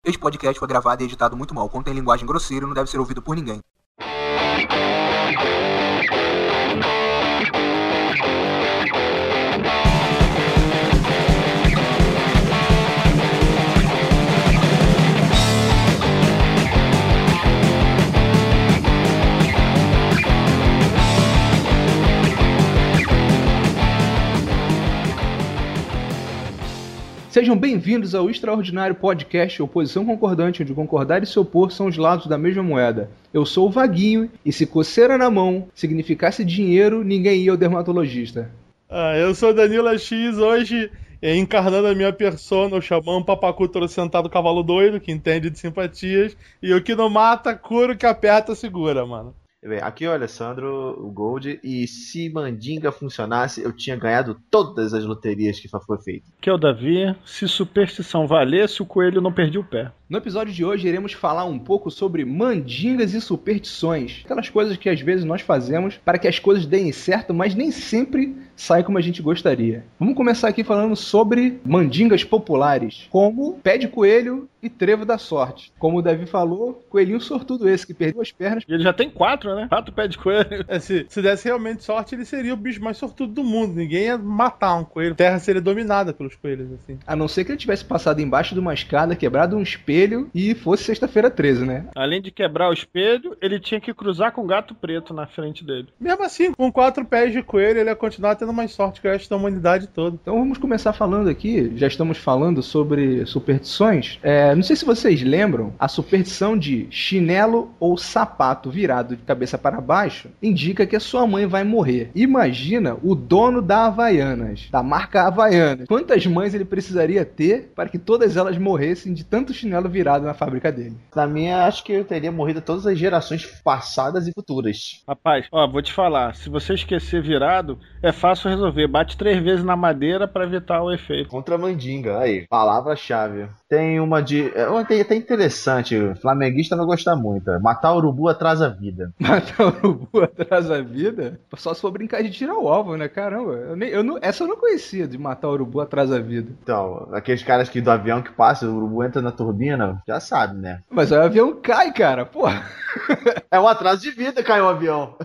Este podcast foi gravado e editado muito mal. Contém linguagem grosseira e não deve ser ouvido por ninguém. Sejam bem-vindos ao extraordinário podcast Oposição Concordante, onde concordar e se opor são os lados da mesma moeda. Eu sou o Vaguinho, e se coceira na mão significasse dinheiro, ninguém ia ao dermatologista. Eu sou Danilo X, hoje encarnando a minha persona, o xamã Papacu Sentado Cavalo Doido, que entende de simpatias, e o que não mata, cura, o que aperta, segura, mano. Aqui é o Alessandro, o Gold, e se Mandinga funcionasse, eu tinha ganhado todas as loterias que foi feita. Aqui é o Davi, se superstição valesse, o coelho não perdia o pé. No episódio de hoje iremos falar um pouco sobre mandingas e superstições. Aquelas coisas que às vezes nós fazemos para que as coisas deem certo, mas nem sempre saem como a gente gostaria. Vamos começar aqui falando sobre mandingas populares, como pé de coelho e trevo da sorte. Como o Davi falou, coelhinho sortudo esse, que perdeu as pernas. E ele já tem 4, né? 4 pés de coelho. Se desse realmente sorte, ele seria o bicho mais sortudo do mundo. Ninguém ia matar um coelho. A terra seria dominada pelos coelhos, assim. A não ser que ele tivesse passado embaixo de uma escada, quebrado um espelho e fosse sexta-feira 13, né? Além de quebrar o espelho, ele tinha que cruzar com um gato preto na frente dele. Mesmo assim, com 4 pés de coelho, ele ia continuar tendo mais sorte que o resto da humanidade toda. Então vamos começar falando aqui, já estamos falando sobre superstições. Não sei se vocês lembram, a superstição de chinelo ou sapato virado de cabeça para baixo indica que a sua mãe vai morrer. Imagina o dono da Havaianas, da marca Havaianas. Quantas mães ele precisaria ter para que todas elas morressem de tanto chinelo virado na fábrica dele? Na minha, acho que eu teria morrido todas as gerações passadas e futuras. Rapaz, vou te falar, se você esquecer virado, é fácil resolver. Bate 3 vezes na madeira para evitar o efeito. Contra a mandinga, aí, palavra-chave. Tem uma de... Tem até interessante, o flamenguista vai gostar muito. Matar urubu atrasa a vida. Matar urubu atrasa a vida? Só se for brincar de tirar o alvo, né? Caramba, essa eu não conhecia, de matar urubu atrasa a vida. Então, aqueles caras que do avião que passa, o urubu entra na turbina, já sabe, né? Mas aí o avião cai, cara, porra. É um atraso de vida cair o avião.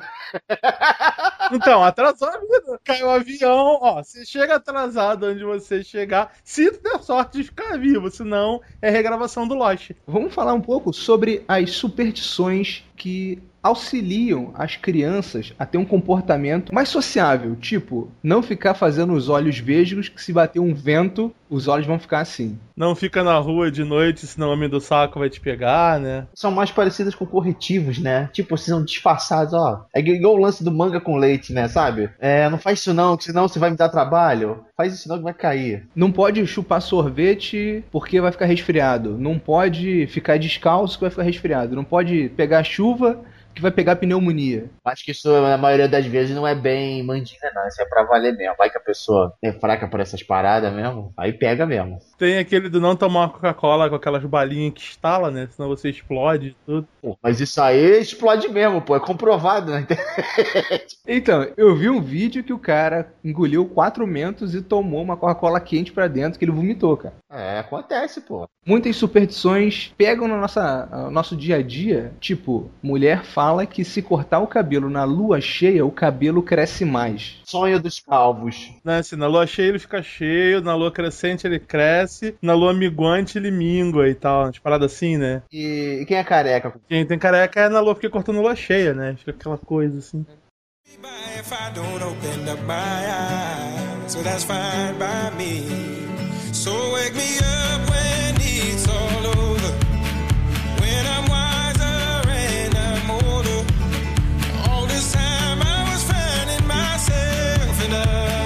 Então, atrasou a vida. Caiu o avião, você chega atrasado onde você chegar, se der sorte de ficar vivo, senão é regravação do Lost. Vamos falar um pouco sobre as superstições que auxiliam as crianças a ter um comportamento mais sociável, tipo, não ficar fazendo os olhos vesgos, que se bater um vento, os olhos vão ficar assim. Não fica na rua de noite, senão o homem do saco vai te pegar, né? São mais parecidas com corretivos, né? Tipo, vocês são disfarçados, É igual o lance do manga com leite, né? Sabe? Não faz isso não, que senão você vai me dar trabalho. Faz isso não que vai cair. Não pode chupar sorvete porque vai ficar resfriado. Não pode ficar descalço que vai ficar resfriado. Não pode pegar chuva que vai pegar pneumonia. Acho que isso, na maioria das vezes, não é bem mandinga, não. Isso é pra valer mesmo. Vai que a pessoa é fraca por essas paradas mesmo, aí pega mesmo. Tem aquele do não tomar uma Coca-Cola com aquelas balinhas que estala, né? Senão você explode e tudo. Pô, mas isso aí explode mesmo, pô. É comprovado na internet. Então, eu vi um vídeo que o cara engoliu 4 mentos e tomou uma Coca-Cola quente pra dentro que ele vomitou, cara. Acontece, pô. Muitas superstições pegam no nosso dia a dia. Tipo, mulher fala que se cortar o cabelo na lua cheia, o cabelo cresce mais. Sonho dos calvos. Né, assim, na lua cheia ele fica cheio, na lua crescente ele cresce, na lua minguante ele mingua e tal. Umas paradas assim, né? E quem é careca? Quem tem careca é na lua porque cortando lua cheia, né? Fica aquela coisa assim. If I don't open up my eyes, so that's fine by me. So wake me up when it's all over, when I'm wiser and I'm older. All this time I was finding myself and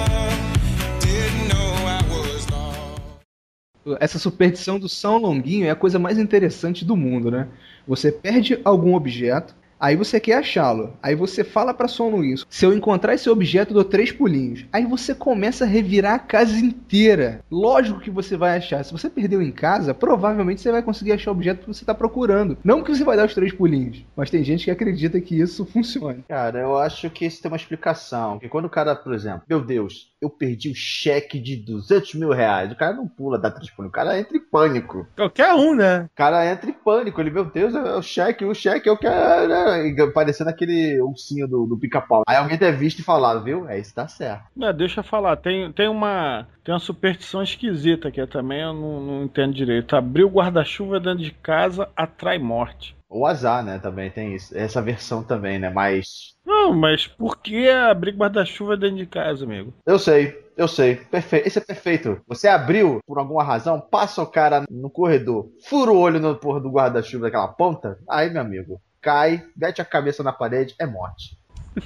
I didn't know I was lost. Essa superstição do São Longuinho é a coisa mais interessante do mundo, né? Você perde algum objeto, aí você quer achá-lo. Aí você fala pra São Longuinho: se eu encontrar esse objeto, eu dou 3 pulinhos. Aí você começa a revirar a casa inteira. Lógico que você vai achar. Se você perdeu em casa, provavelmente você vai conseguir achar o objeto que você está procurando. Não que você vai dar os 3 pulinhos. Mas tem gente que acredita que isso funcione. Cara, eu acho que isso tem uma explicação. Porque quando o cara, por exemplo, meu Deus, eu perdi o cheque de 200 mil reais. O cara não pula da transpone, o cara entra em pânico. Qualquer um, né? O cara entra em pânico, ele, meu Deus, é o cheque eu quero, né? Parecendo aquele ursinho do pica-pau. Aí alguém ter visto e falado, viu? É, isso tá certo. Deixa eu falar, tem uma superstição esquisita que também eu não entendo direito. Abrir o guarda-chuva dentro de casa atrai morte. O azar, né? Também tem isso. Essa versão também, né? Não, mas por que abrir guarda-chuva dentro de casa, amigo? Eu sei. Perfeito. Esse é perfeito. Você abriu por alguma razão, passa o cara no corredor, fura o olho no porra do guarda-chuva daquela ponta, aí, meu amigo, cai, mete a cabeça na parede, é morte.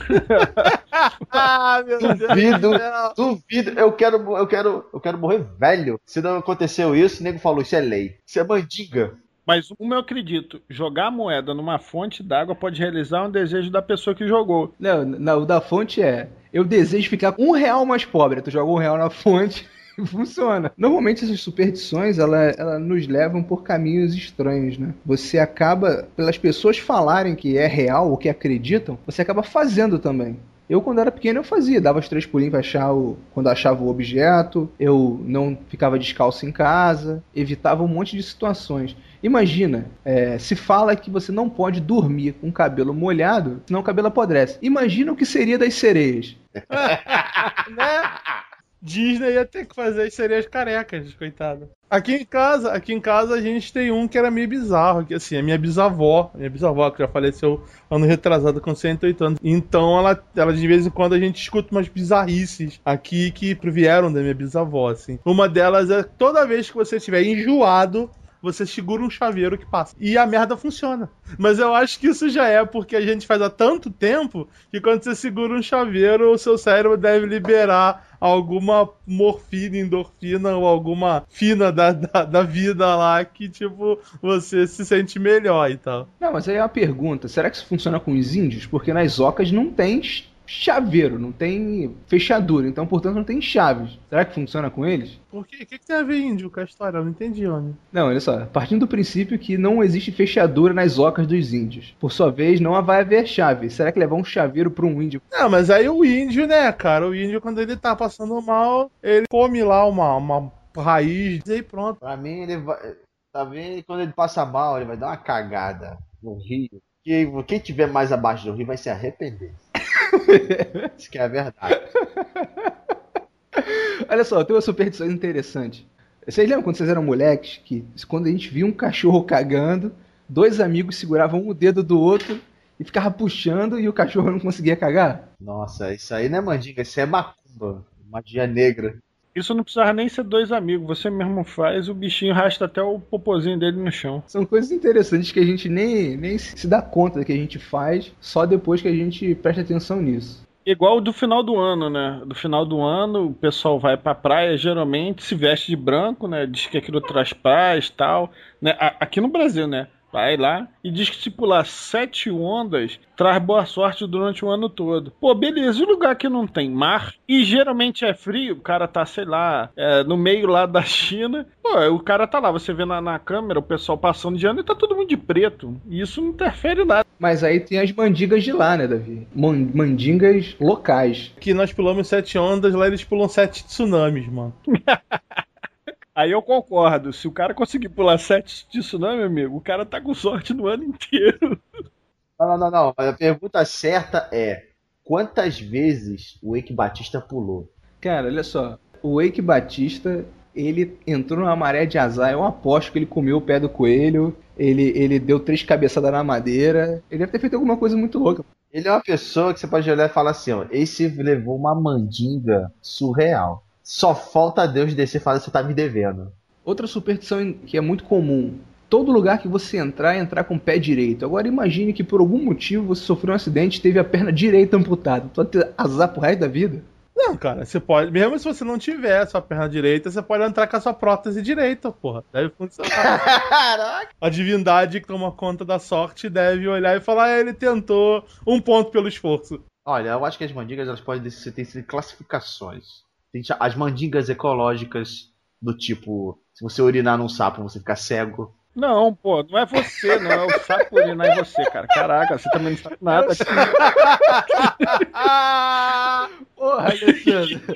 Meu Deus. Duvido. Eu quero morrer velho. Se não aconteceu isso, o nego falou, isso é lei. Isso é mandinga. Mas uma eu acredito, jogar a moeda numa fonte d'água pode realizar um desejo da pessoa que jogou. Não, o da fonte eu desejo ficar R$1 mais pobre. Tu joga R$1 na fonte e funciona. Normalmente essas superstições, ela nos levam por caminhos estranhos, né? Você acaba, pelas pessoas falarem que é real ou que acreditam, você acaba fazendo também. Eu, quando era pequeno, eu fazia. Dava os 3 pulinhos pra achar quando achava o objeto. Eu não ficava descalço em casa. Evitava um monte de situações. Imagina, se fala que você não pode dormir com o cabelo molhado, senão o cabelo apodrece. Imagina o que seria das sereias. Né? Disney ia ter que fazer as sereias carecas, coitado. Aqui em casa a gente tem um que era meio bizarro, que assim, a minha bisavó que já faleceu ano retrasado com 108 anos. Então ela de vez em quando a gente escuta umas bizarrices aqui que vieram da minha bisavó, assim. Uma delas é toda vez que você estiver enjoado, você segura um chaveiro que passa. E a merda funciona. Mas eu acho que isso já é porque a gente faz há tanto tempo que quando você segura um chaveiro, o seu cérebro deve liberar alguma morfina, endorfina ou alguma fina da vida lá que, tipo, você se sente melhor e tal. Não, mas aí é uma pergunta. Será que isso funciona com os índios? Porque nas ocas não tem chaveiro, não tem fechadura, então, portanto, não tem chaves. Será que funciona com eles? Por quê? O que tem a ver índio com a história? Eu não entendi, homem. Não, olha só. Partindo do princípio que não existe fechadura nas ocas dos índios. Por sua vez, não vai haver chave. Será que levar um chaveiro para um índio? Não, mas aí o índio, né, cara? O índio, quando ele tá passando mal, ele come lá uma raiz e pronto. Pra mim, ele vai... Tá vendo? Quando ele passa mal, ele vai dar uma cagada no rio. Quem tiver mais abaixo do rio vai se arrepender. Isso que é a verdade. Olha só, tem uma superstição interessante. Vocês lembram quando vocês eram moleques? Que quando a gente via um cachorro cagando, 2 amigos seguravam um dedo do outro e ficavam puxando e o cachorro não conseguia cagar? Nossa, isso aí não é mandinga, isso é macumba. Magia negra. Isso não precisava nem ser 2 amigos, você mesmo faz, o bichinho arrasta até o popozinho dele no chão. São coisas interessantes que a gente nem se dá conta que a gente faz, só depois que a gente presta atenção nisso. Igual do final do ano, né? Do final do ano, o pessoal vai pra praia, geralmente se veste de branco, né? Diz que aquilo traz paz e tal, né? Aqui no Brasil, né? Vai lá e diz que se pular 7 ondas, traz boa sorte durante o ano todo. Pô, beleza, e lugar que não tem mar, e geralmente é frio, o cara tá, sei lá, no meio lá da China, pô, o cara tá lá, você vê na câmera o pessoal passando de ano e tá todo mundo de preto, e isso não interfere nada. Mas aí tem as mandingas de lá, né, Davi? Mandingas locais. Que nós pulamos 7 ondas, lá eles pulam 7 tsunamis, mano. Aí eu concordo, se o cara conseguir pular 7 disso não, meu amigo, o cara tá com sorte no ano inteiro. Não. A pergunta certa é: quantas vezes o Eike Batista pulou? Cara, olha só. O Eike Batista, ele entrou numa maré de azar. Eu aposto que ele comeu o pé do coelho. Ele deu 3 cabeçadas na madeira. Ele deve ter feito alguma coisa muito louca. Ele é uma pessoa que você pode olhar e falar assim, ó, esse levou uma mandinga surreal. Só falta Deus descer e falar, você tá me devendo. Outra superstição que é muito comum. Todo lugar que você entrar com o pé direito. Agora imagine que por algum motivo você sofreu um acidente e teve a perna direita amputada. Tu vai ter azar pro resto da vida? Não, cara, você pode, mesmo se você não tiver a sua perna direita, você pode entrar com a sua prótese direita, porra. Deve funcionar. Caraca! A divindade que toma conta da sorte deve olhar e falar, ele tentou 1 ponto pelo esforço. Olha, eu acho que as mandingas, elas podem ter classificações. Tem as mandingas ecológicas, do tipo, se você urinar num sapo, você fica cego. Não, pô, não é você, não é o sapo urinar em você, cara. Caraca, você também não sabe nada. Porra, Alexandre.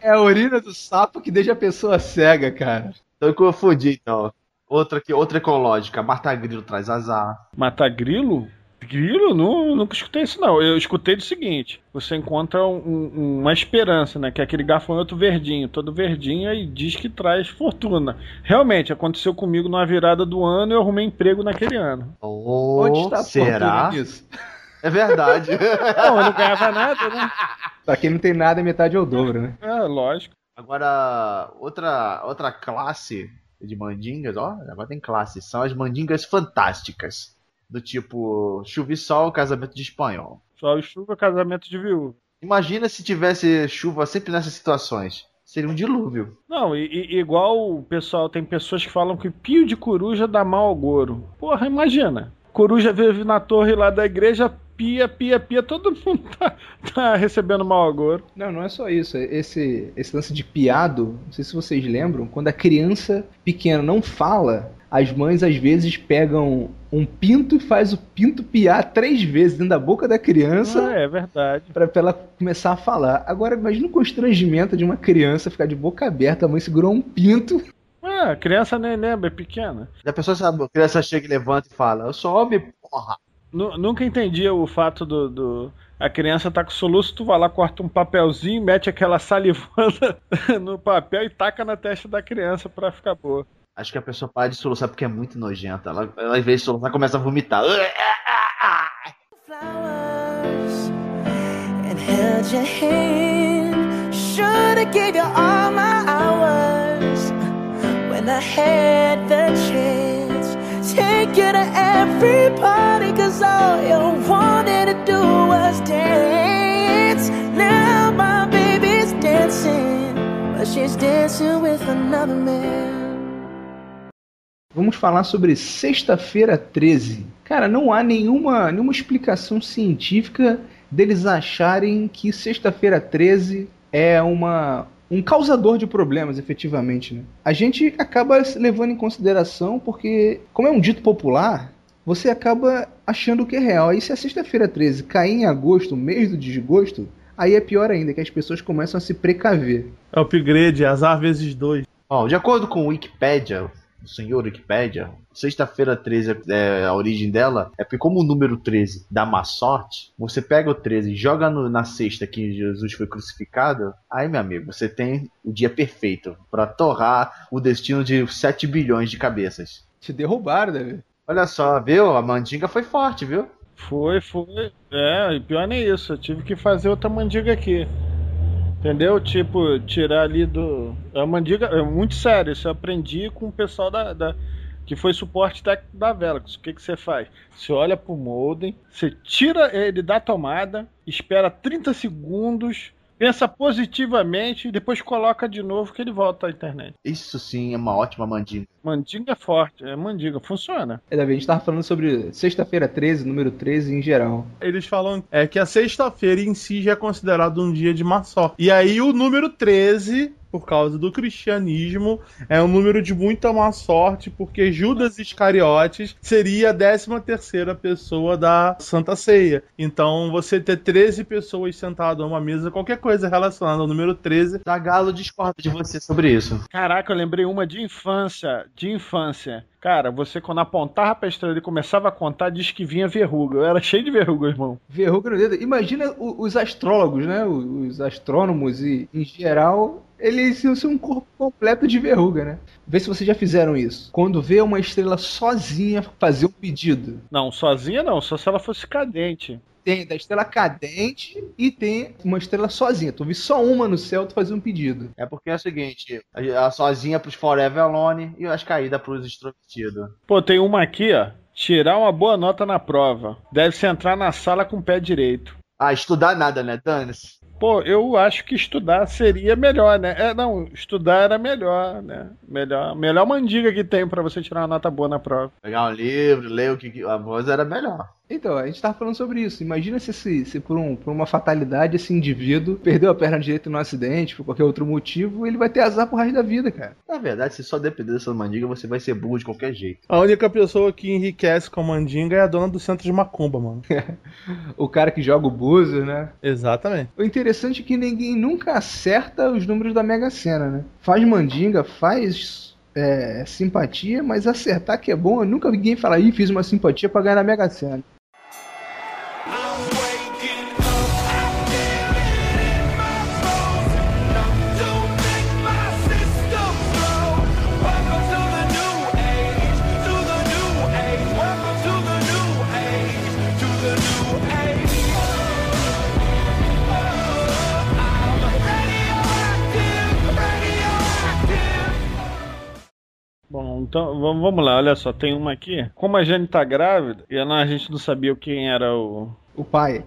É a urina do sapo que deixa a pessoa cega, cara. Então eu confundi, então. Outra ecológica. Matar grilo traz azar. Matar grilo? Grilo? Nunca escutei isso, não. Eu escutei do seguinte: você encontra uma esperança, né? Que é aquele gafanhoto verdinho, todo verdinho, e diz que traz fortuna. Realmente, aconteceu comigo numa virada do ano e eu arrumei emprego naquele ano. Onde está a será? fortuna nisso? É verdade. Não, eu não ganhava nada, né? Pra quem não tem nada, metade é o dobro, né? É, lógico. Agora, outra classe de mandingas, ó, agora tem classe, são as mandingas fantásticas. Do tipo, chuva e sol, casamento de espanhol. Só chuva, casamento de viúva. Imagina se tivesse chuva sempre nessas situações. Seria um dilúvio. Não, igual o pessoal, tem pessoas que falam que pio de coruja dá mau agouro. Porra, imagina. Coruja vive na torre lá da igreja, pia, todo mundo tá recebendo mau agouro. Não é só isso. Esse lance de piado, não sei se vocês lembram, quando a criança pequena não fala, as mães às vezes pegam um pinto e faz o pinto piar 3 vezes dentro da boca da criança. É verdade. Pra ela começar a falar. Agora imagina o constrangimento de uma criança ficar de boca aberta, a mãe segurou um pinto. A criança nem lembra, é pequena. E a pessoa sabe, a criança chega e levanta e fala, eu sou homem, porra. Nunca entendi o fato a criança tá com soluço, tu vai lá, corta um papelzinho, mete aquela salivanda no papel e taca na testa da criança pra ficar boa. Acho que a pessoa para de soluçar porque é muito nojenta. Ela em vez de soluçar, começa a vomitar. Flowers and held your hand. Should've gave you all my hours when I had the chance. Take you to every party, cause all you wanted to do was dance. Now my baby's dancing, but she's dancing with another man. Vamos falar sobre Sexta-feira 13. Cara, não há nenhuma explicação científica deles acharem que Sexta-feira 13 é um causador de problemas, efetivamente, né? A gente acaba levando em consideração porque, como é um dito popular, você acaba achando que é real. Aí se a Sexta-feira 13 cair em agosto, mês do desgosto, aí é pior ainda, que as pessoas começam a se precaver. É upgrade, azar vezes 2. Ó, de acordo com o Wikipedia, o senhor Wikipedia, Sexta-feira 13, a origem dela é porque como o número 13 dá má sorte, você pega o 13 e joga na sexta que Jesus foi crucificado, aí, meu amigo, você tem o dia perfeito pra torrar o destino de 7 bilhões de cabeças. Te derrubaram, Davi. Olha só, viu? A mandinga foi forte, viu? Foi. E pior nem isso, eu tive que fazer outra mandiga aqui. Entendeu? Tipo, tirar ali do... A mandiga é muito sério, isso eu aprendi com o pessoal que foi suporte técnico da Velox. O que você faz? Você olha pro modem, você tira ele da tomada, espera 30 segundos, pensa positivamente e depois coloca de novo que ele volta à internet. Isso sim é uma ótima mandinga. Mandinga é forte, é mandinga, funciona. Davi, a gente tava falando sobre Sexta-feira 13, número 13 em geral. Eles falam que a sexta-feira em si já é considerado um dia de má sorte. E aí o número 13, por causa do cristianismo, é um número de muita má sorte, porque Judas Iscariotes seria a 13ª pessoa da Santa Ceia. Então você ter 13 pessoas sentadas a uma mesa, qualquer coisa relacionada ao número 13... Zagalo discorda de você sobre isso. Caraca, eu lembrei uma de infância. Cara, você quando apontava pra estrela e começava a contar, diz que vinha verruga. Eu era cheio de verruga, irmão. Verruga no dedo. Imagina os astrólogos, né? Os astrônomos e, em geral, eles iam ser um corpo completo de verruga, né? Vê se vocês já fizeram isso. Quando vê uma estrela sozinha fazer um pedido. Não, sozinha não, só se ela fosse cadente. Tem da estrela cadente e tem uma estrela sozinha. Tu vê só uma no céu, tu fazer um pedido. É porque é o seguinte, a sozinha pros Forever Alone e as caídas pros extrovertidos. Pô, tem uma aqui, ó. Tirar uma boa nota na prova. Deve-se entrar na sala com o pé direito. Ah, estudar nada, né? Dane-se. Pô, eu acho que estudar seria melhor, né? Estudar era melhor, né? Melhor mandiga que tem pra você tirar uma nota boa na prova. Pegar um livro, ler o que a voz era melhor. Então, a gente tava falando sobre isso. Imagina se por uma fatalidade esse indivíduo perdeu a perna direita num acidente, por qualquer outro motivo, ele vai ter azar pro resto da vida, cara. Na verdade, se só depender dessa mandinga, você vai ser burro de qualquer jeito. A única pessoa que enriquece com a mandinga é a dona do centro de macumba, mano. O cara que joga o búzio, né? Exatamente. O interessante é que ninguém nunca acerta os números da Mega Sena, né? Faz mandinga, faz simpatia, mas acertar que é bom, eu nunca vi ninguém falar, fiz uma simpatia pra ganhar na Mega Sena. Bom, então vamos lá, olha só, tem uma aqui. Como a Jane tá grávida, e a gente não sabia quem era o pai.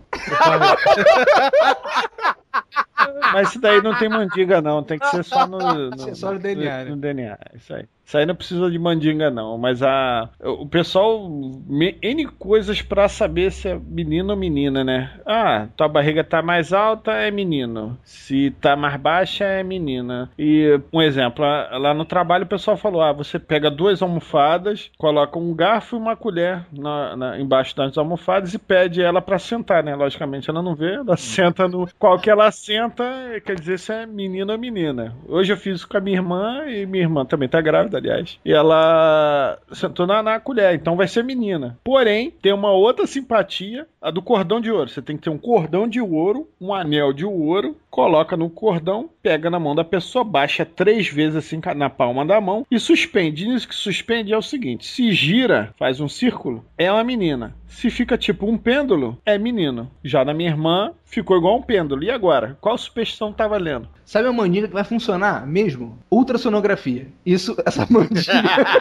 Mas isso daí não tem mandinga, não. Tem que ser só no DNA, né? No DNA, isso aí. Isso aí não precisa de mandinga, não. Mas o pessoal... N coisas pra saber se é menino ou menina, né? Ah, tua barriga tá mais alta, é menino. Se tá mais baixa, é menina. E, um exemplo, lá no trabalho o pessoal falou, você pega 2 almofadas, coloca um garfo e uma colher embaixo das almofadas e pede ela pra sentar, né? Logicamente ela não vê, ela senta no... Qual que ela senta, quer dizer se é menino ou menina. Hoje eu fiz isso com a minha irmã, e minha irmã também tá grávida, aliás. E ela sentou na colher, então vai ser menina. Porém, tem uma outra simpatia, a do cordão de ouro. Você tem que ter um cordão de ouro, um anel de ouro, coloca no cordão, pega na mão da pessoa, baixa 3 vezes assim na palma da mão e suspende. Isso que suspende é o seguinte, se gira, faz um círculo, é uma menina. Se fica tipo um pêndulo, é menino. Já na minha irmã, ficou igual um pêndulo. E agora? Qual superstição tá valendo? Sabe a mandinga que vai funcionar mesmo? Ultrassonografia. Essa mandinga...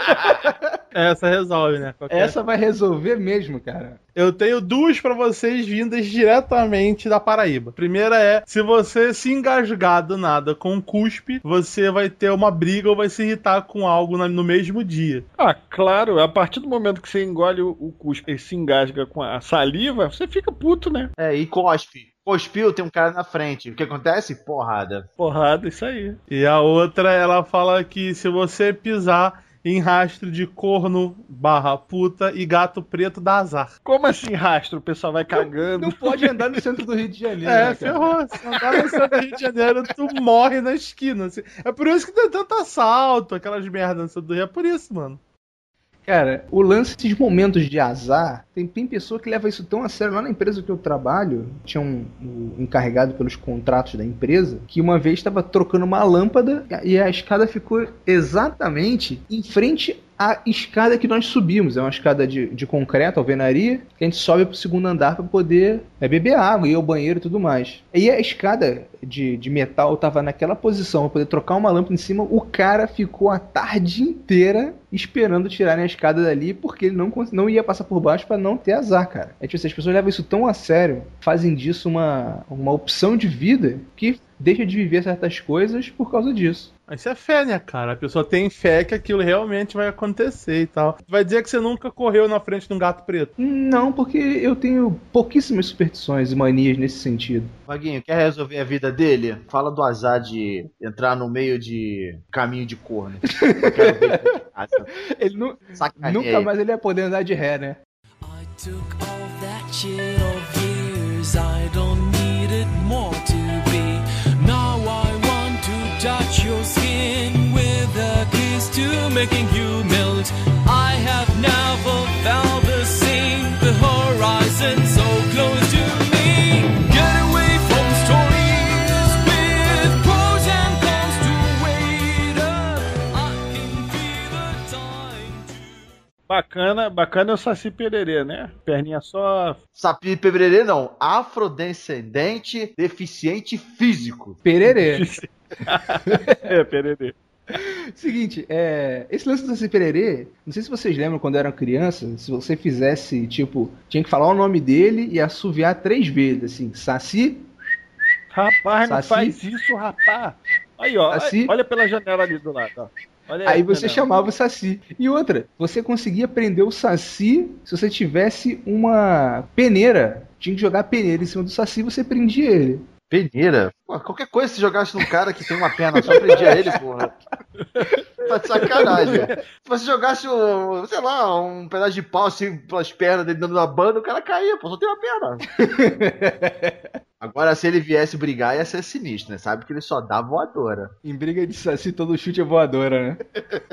Essa resolve, né? Essa vai resolver mesmo, cara. Eu tenho 2 pra vocês vindas diretamente da Paraíba. Primeira é, se você se engasgar do nada com um cuspe, você vai ter uma briga ou vai se irritar com algo no mesmo dia. Ah, claro. A partir do momento que você engole o cuspe e se engasga com a saliva, você fica puto, né? E cospe. Cuspiu, tem um cara na frente. O que acontece? Porrada. Porrada, isso aí. E a outra, ela fala que se você pisar em rastro de corno / puta e gato preto, dá azar. Como assim rastro? O pessoal vai cagando. Não pode andar no centro do Rio de Janeiro. Né, ferrou. Se andar no centro do Rio de Janeiro, tu morre na esquina. Assim. É por isso que tem tanto assalto, aquelas merdas no centro do Rio. É por isso, mano. Cara, o lance desses momentos de azar, tem pessoa que leva isso tão a sério. Lá na empresa que eu trabalho, tinha um encarregado pelos contratos da empresa, que uma vez estava trocando uma lâmpada e a escada ficou exatamente em frente à escada que nós subimos. É uma escada de concreto, alvenaria, que a gente sobe pro 2º andar para poder beber água, ir ao banheiro e tudo mais. E a escada de metal estava naquela posição para poder trocar uma lâmpada em cima. O cara ficou a tarde inteira esperando tirarem a escada dali, porque ele não ia passar por baixo para não ter azar, cara. É tipo, as pessoas levam isso tão a sério, fazem disso uma opção de vida que deixa de viver certas coisas por causa disso. Isso é fé, né, cara? A pessoa tem fé que aquilo realmente vai acontecer e tal. Vai dizer que você nunca correu na frente de um gato preto? Não, porque eu tenho pouquíssimas superstições e manias nesse sentido. Vaguinho, quer resolver a vida dele? Fala do azar de entrar no meio de caminho de corno. Eu quero ver ele nunca mais ele ia poder andar de ré, né? I took all that shit of years, I don't need it more to be. Now I want to touch your skin with a kiss to making you melt. I have never felt the same, the horizon so close to me. Get away from stories with pros and cons to wait up. I can feel the time. Bacana é o Saci Pererê, né? Perninha só. Saci Pererê não, afrodescendente deficiente físico. Pererê. Pererê. Seguinte, esse lance do Saci Pererê, não sei se vocês lembram quando eram crianças, se você fizesse, tipo, tinha que falar o nome dele e assoviar 3 vezes, assim, Saci. Rapaz, não faz isso, rapaz. Aí, ó, Saci. olha pela janela ali do lado, ó. Olha Aí você Fernando. chamava o Saci. E outra, você conseguia prender o Saci se você tivesse uma peneira. Tinha que jogar a peneira em cima do Saci e você prendia ele. Peneira? Pô, qualquer coisa se jogasse num cara que tem uma perna só, prendia ele, porra. Tá de sacanagem. Se você jogasse, sei lá, um pedaço de pau assim pelas pernas dele dando uma banda, o cara caía, pô, só tem uma perna. Agora, se ele viesse brigar, ia ser sinistro, né? Sabe que ele só dá voadora. Em briga de Saci, todo chute é voadora, né?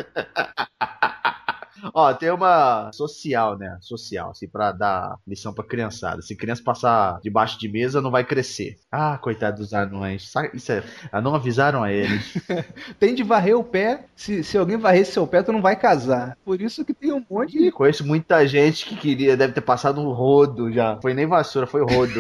Ó, tem uma social, né? Social, assim, pra dar lição pra criançada. Se criança passar debaixo de mesa, não vai crescer. Ah, coitado dos anões. Isso é... Não avisaram a eles. Tem de varrer o pé. Se alguém varrer seu pé, tu não vai casar. Por isso que tem um monte E de... conheço muita gente que queria, deve ter passado um rodo já. Foi nem vassoura, foi rodo.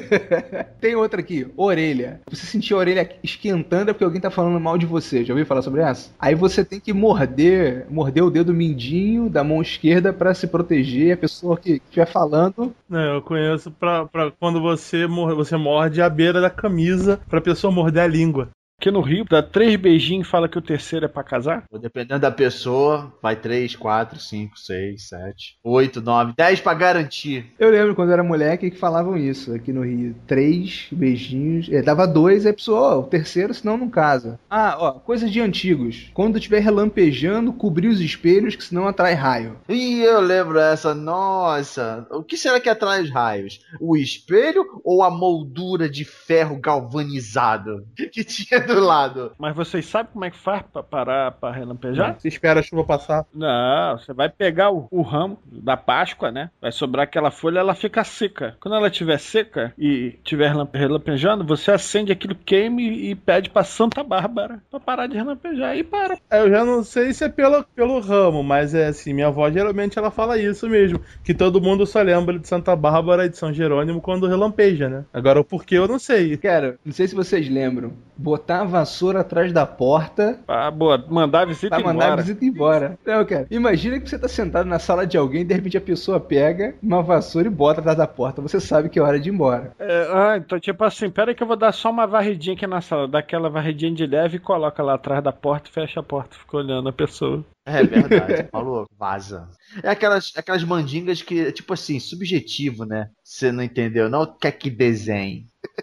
Tem outra aqui, orelha. Você sentir a orelha esquentando é porque alguém tá falando mal de você. Já ouviu falar sobre essa? Aí você tem que morder o dedo mindinho da mão esquerda pra se proteger. A pessoa que estiver falando... Eu conheço pra quando você morde a beira da camisa pra pessoa morder a língua. Aqui no Rio, dá 3 beijinhos e fala que o terceiro é pra casar? Dependendo da pessoa, vai 3, 4, 5, 6, 7, 8, 9, 10 pra garantir. Eu lembro quando eu era moleque que falavam isso aqui no Rio. 3 beijinhos. Dava 2, aí a pessoa, o terceiro, senão não casa. Ah, ó, coisa de antigos. Quando estiver relampejando, cobrir os espelhos, que senão atrai raio. Ih, eu lembro essa, nossa. O que será que atrai os raios? O espelho ou a moldura de ferro galvanizado que tinha do lado? Mas vocês sabem como é que faz pra parar pra relampejar? Você espera a chuva passar. Não, você vai pegar o ramo da Páscoa, né? Vai sobrar aquela folha, ela fica seca. Quando ela estiver seca e estiver relampejando, você acende aquilo, queima e pede pra Santa Bárbara pra parar de relampejar e para. Eu já não sei se é pelo ramo, mas é assim, minha avó geralmente ela fala isso mesmo, que todo mundo só lembra de Santa Bárbara e de São Jerônimo quando relampeja, né? Agora o porquê eu não sei. Cara, não sei se vocês lembram. Botar a vassoura atrás da porta Ah, boa, mandar a visita pra mandar embora. a visita embora. Não, cara. Imagina que você tá sentado na sala de alguém e de repente a pessoa pega uma vassoura e bota atrás da porta. Você sabe que é hora de ir embora. Então tipo assim, pera aí que eu vou dar só uma varridinha aqui na sala, dá aquela varridinha de leve e coloca lá atrás da porta e fecha a porta, fica olhando a pessoa. É verdade, falou, vaza. É aquelas mandingas que, tipo assim, subjetivo, né? Você não entendeu, não quer que desenhe.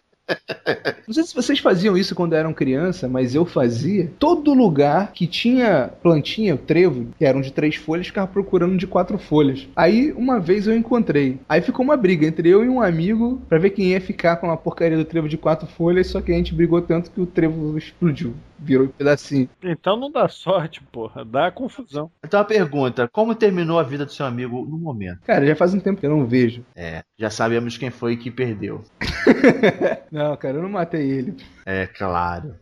Não sei se vocês faziam isso quando eram criança, mas eu fazia. Todo lugar que tinha plantinha, trevo, que eram de 3 folhas, ficava procurando de 4 folhas. Aí, uma vez eu encontrei. Aí ficou uma briga entre eu e um amigo pra ver quem ia ficar com a porcaria do trevo de 4 folhas, só que a gente brigou tanto que o trevo explodiu. Virou um pedacinho. Então não dá sorte, porra, dá confusão. Então a pergunta, como terminou a vida do seu amigo no momento? Cara, já faz um tempo que eu não vejo. Já sabemos quem foi que perdeu. Não, cara, eu não matei ele. É claro.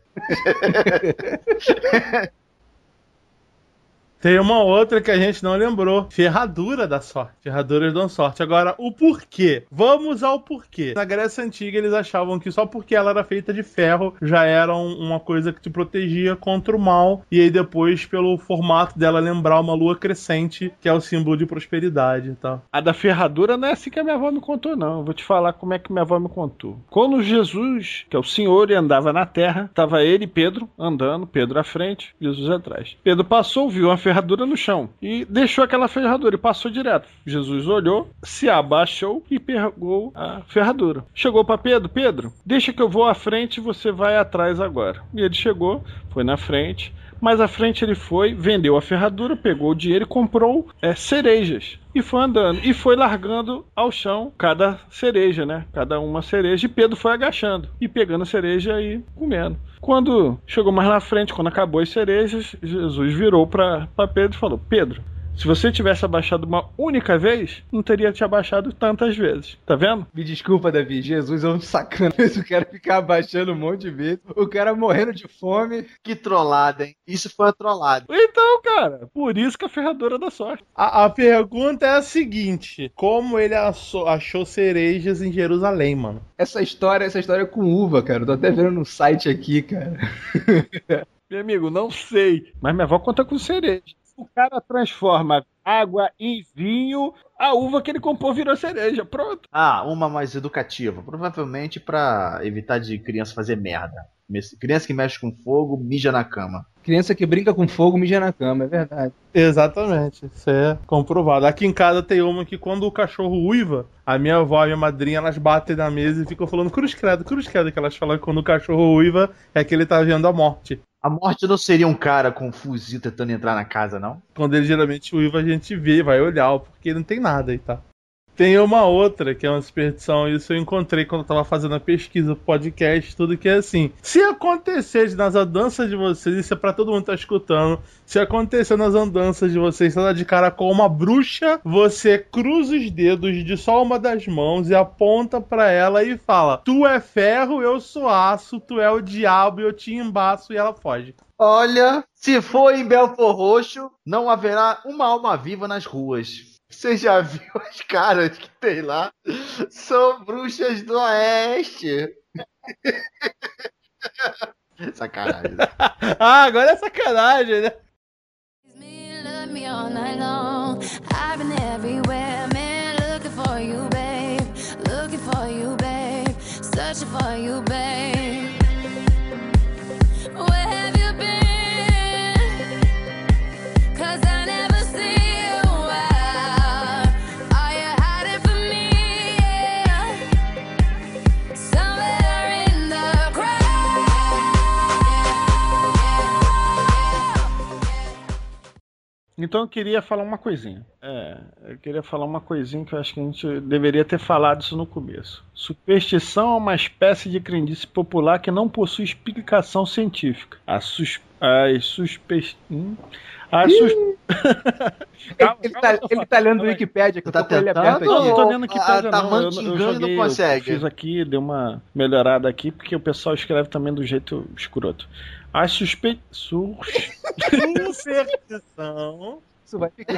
Tem uma outra que a gente não lembrou. Ferradura da sorte. Ferraduras dão sorte. Agora, o porquê. Vamos ao porquê. Na Grécia Antiga, eles achavam que só porque ela era feita de ferro, já era uma coisa que te protegia contra o mal. E aí depois, pelo formato dela lembrar uma lua crescente, que é o símbolo de prosperidade e tal. A da ferradura não é assim que a minha avó me contou, não. Eu vou te falar como é que minha avó me contou. Quando Jesus, que é o Senhor, andava na terra, estava ele e Pedro andando, Pedro à frente, Jesus atrás. Pedro passou, viu uma ferradura no chão e deixou aquela ferradura e passou direto. Jesus olhou, se abaixou e pegou a ferradura. Chegou para Pedro, Pedro, deixa que eu vou à frente e você vai atrás agora. E ele chegou, foi na frente, mas à frente ele foi, vendeu a ferradura, pegou o dinheiro e comprou cerejas. E foi andando, e foi largando ao chão cada cereja, né? Cada uma cereja, e Pedro foi agachando, e pegando a cereja e comendo. Quando chegou mais na frente, quando acabou as cerejas, Jesus virou para Pedro e falou, Pedro, se você tivesse abaixado uma única vez, não teria te abaixado tantas vezes. Tá vendo? Me desculpa, Davi. Jesus é um sacana. O cara ficar abaixando um monte de vezes. O cara morrendo de fome. Que trollada, hein? Isso foi uma trollada. Então, cara, por isso que a ferradura dá sorte. A pergunta é a seguinte: como ele achou cerejas em Jerusalém, mano? Essa história é com uva, cara. Eu tô até vendo no site aqui, cara. Meu amigo, não sei. Mas minha avó conta com cereja. O cara transforma água em vinho, a uva que ele comprou virou cereja. Pronto. Uma mais educativa. Provavelmente pra evitar de criança fazer merda. Criança que mexe com fogo, mija na cama. Criança que brinca com fogo mija na cama, é verdade. Exatamente, isso é comprovado. Aqui em casa tem uma que quando o cachorro uiva, a minha avó e a minha madrinha, elas batem na mesa e ficam falando cruz credo, que elas falam que quando o cachorro uiva é que ele tá vendo a morte. A morte não seria um cara com um fuzil tentando entrar na casa, não? Quando ele geralmente uiva, a gente vê, vai olhar, porque não tem nada aí, tá? Tem uma outra, que é uma superstição, isso eu encontrei quando eu tava fazendo a pesquisa, podcast, tudo que é assim. Se acontecer nas andanças de vocês, isso é pra todo mundo que tá escutando, se acontecer nas andanças de vocês, você tá de cara com uma bruxa, você cruza os dedos de só uma das mãos e aponta pra ela e fala: tu é ferro, eu sou aço, tu é o diabo e eu te embaço, e ela foge. Olha, se for em Belfort Roxo, não haverá uma alma viva nas ruas. Você já viu as caras que tem lá? São bruxas do oeste. Sacanagem. Ah, agora é sacanagem, né? Love me all night long. I've been everywhere, man, looking for you, babe. Looking for you, babe. Searching for you, babe. Where have you been? 'Cause I never see you out. Are you hiding from me? Yeah. Somewhere in the crowd. Então eu queria falar uma coisinha. Eu queria falar uma coisinha que eu acho que a gente deveria ter falado isso no começo. Superstição é uma espécie de crendice popular que não possui explicação científica. Ele tá lendo o Wikipédia, que eu tô com ele aberto aqui. Não tô lendo Wikipédia, tá não. mantingando e não consegue. Eu fiz aqui, deu uma melhorada aqui, porque o pessoal escreve também do jeito escroto. A superstição. Isso vai ficar.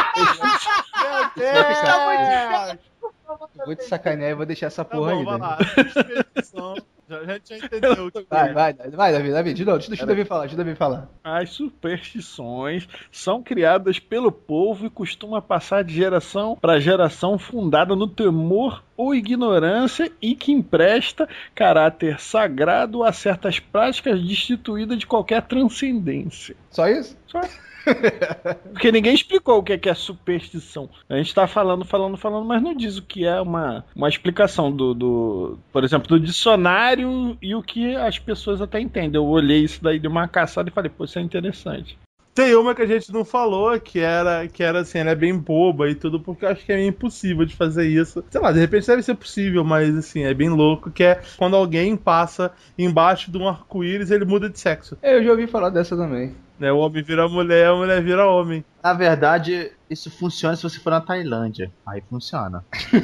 Meu Deus! Eu vou te sacanear e vou deixar essa Tá porra bom, aí. vai Né? lá. Superstição. Já entendeu o que foi. Vai, Davi, de novo, deixa o Davi falar. As superstições são criadas pelo povo e costumam passar de geração para geração, fundada no temor ou ignorância e que empresta caráter sagrado a certas práticas destituídas de qualquer transcendência. Só isso? Só isso. Porque ninguém explicou o que é superstição. A gente tá falando, mas não diz o que é uma explicação por exemplo, do dicionário e o que as pessoas até entendem. Eu olhei isso daí de uma caçada e falei, pô, isso é interessante. Tem uma que a gente não falou, que era assim, ela é bem boba e tudo, porque eu acho que é meio impossível de fazer isso. Sei lá, de repente deve ser possível, mas assim, é bem louco, que é quando alguém passa embaixo de um arco-íris, ele muda de sexo. Eu já ouvi falar dessa também. Né, o homem vira mulher, a mulher vira homem. Na verdade, isso funciona se você for na Tailândia. Aí funciona.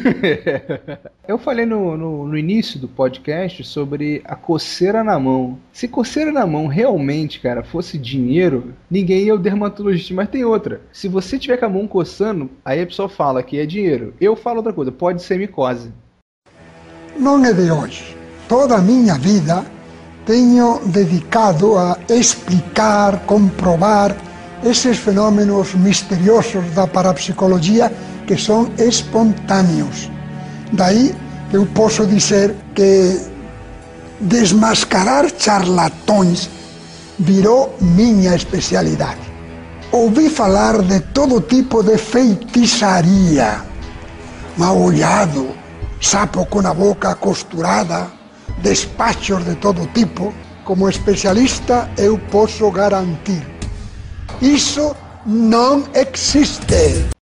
Eu falei no início do podcast sobre a coceira na mão. Se coceira na mão realmente, cara, fosse dinheiro, ninguém ia ao dermatologista. Mas tem outra. Se você tiver com a mão coçando, aí a pessoa fala que é dinheiro. Eu falo outra coisa, pode ser micose. Não é de hoje. Toda a minha vida tenho dedicado a explicar, comprobar esses fenômenos misteriosos da parapsicologia que são espontâneos. Daí eu posso dizer que desmascarar charlatões virou minha especialidade. Ouvi falar de todo tipo de feitiçaria, mal-olhado, sapo com a boca costurada, despachos de todo tipo. Como especialista eu posso garantir: isso não existe.